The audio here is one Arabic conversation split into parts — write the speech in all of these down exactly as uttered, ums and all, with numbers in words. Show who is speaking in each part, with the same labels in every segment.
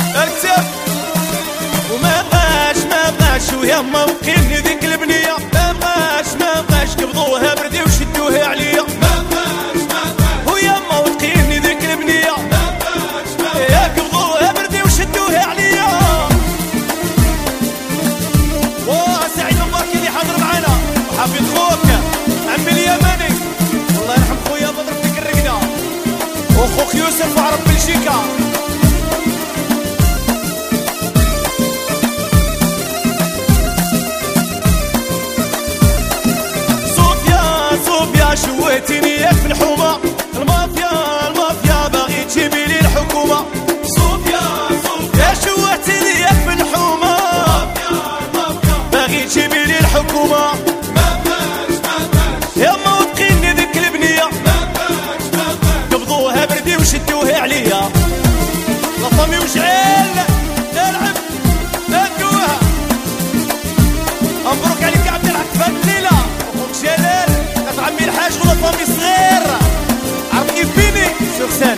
Speaker 1: اكتب وما بغاش ما بغاش ويا ما وقيني ذيك البنيه ما بغاش ما بغاش قبضوها بردي وشدوها عليا ما بغاش ما بغاش ويا ما وقيني ذيك البنيه ما بغاش ما بغاش يا قبضوها بردي وشدوها عليا. واه سعيد مبارك اللي حاضر معانا وحافظ خوك عمي اليماني الله يرحم خويا بدر فيك الرقده وخوك يوسف عرب بلجيكا. شويتيني ياك في الحومة المافيا المافيا باغي تجيبي لي الحكومة صوفيا صوفيا شويتيني ياك في الحومة المافيا المافيا باغي تجيبي لي الحكومة ما بغاش ما بغاش يا ما وثقيني ذيك البنية ما بغاش ما بغاش قبضوها بردي وشدوها عليا لا فامي وشعيل نلعب ندوها. مبروك عليك يا عبد العزيز هاد الليلة اخوك جلال عمي الحاج ولا فامي صغير عرف كيف فيني سوكسان.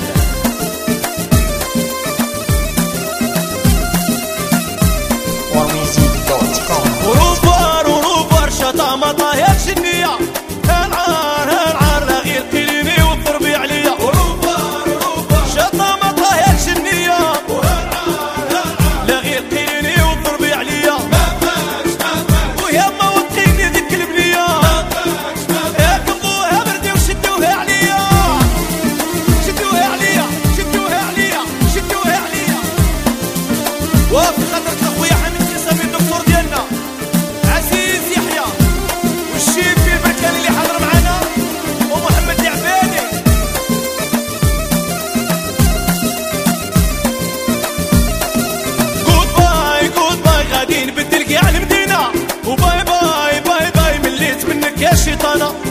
Speaker 1: وروفار وروفار شطا مطا يا الجنية هالعار هالعار لا غير قيليني وضربي عليا وروفار وروفار شطا مطا يا الجنية وهالعار هالعار لا غير قيليني وضربي عليا ما بغاش ما بغاش ويا ما وقيني ذيك البنية ما بغاش ما بغاش شدوها عليا شدوها عليا شدوها عليا شدوها عليا. وفي خاطرك اخويا حميد كيسامي الدكتور ديالنا عزيز يحيى والشيف في البركاني اللي حاضر معانا ومحمد العباني. جود باي جود باي غادي نبدل كاع المدينه وباي باي باي باي مليت منك يا شيطانه.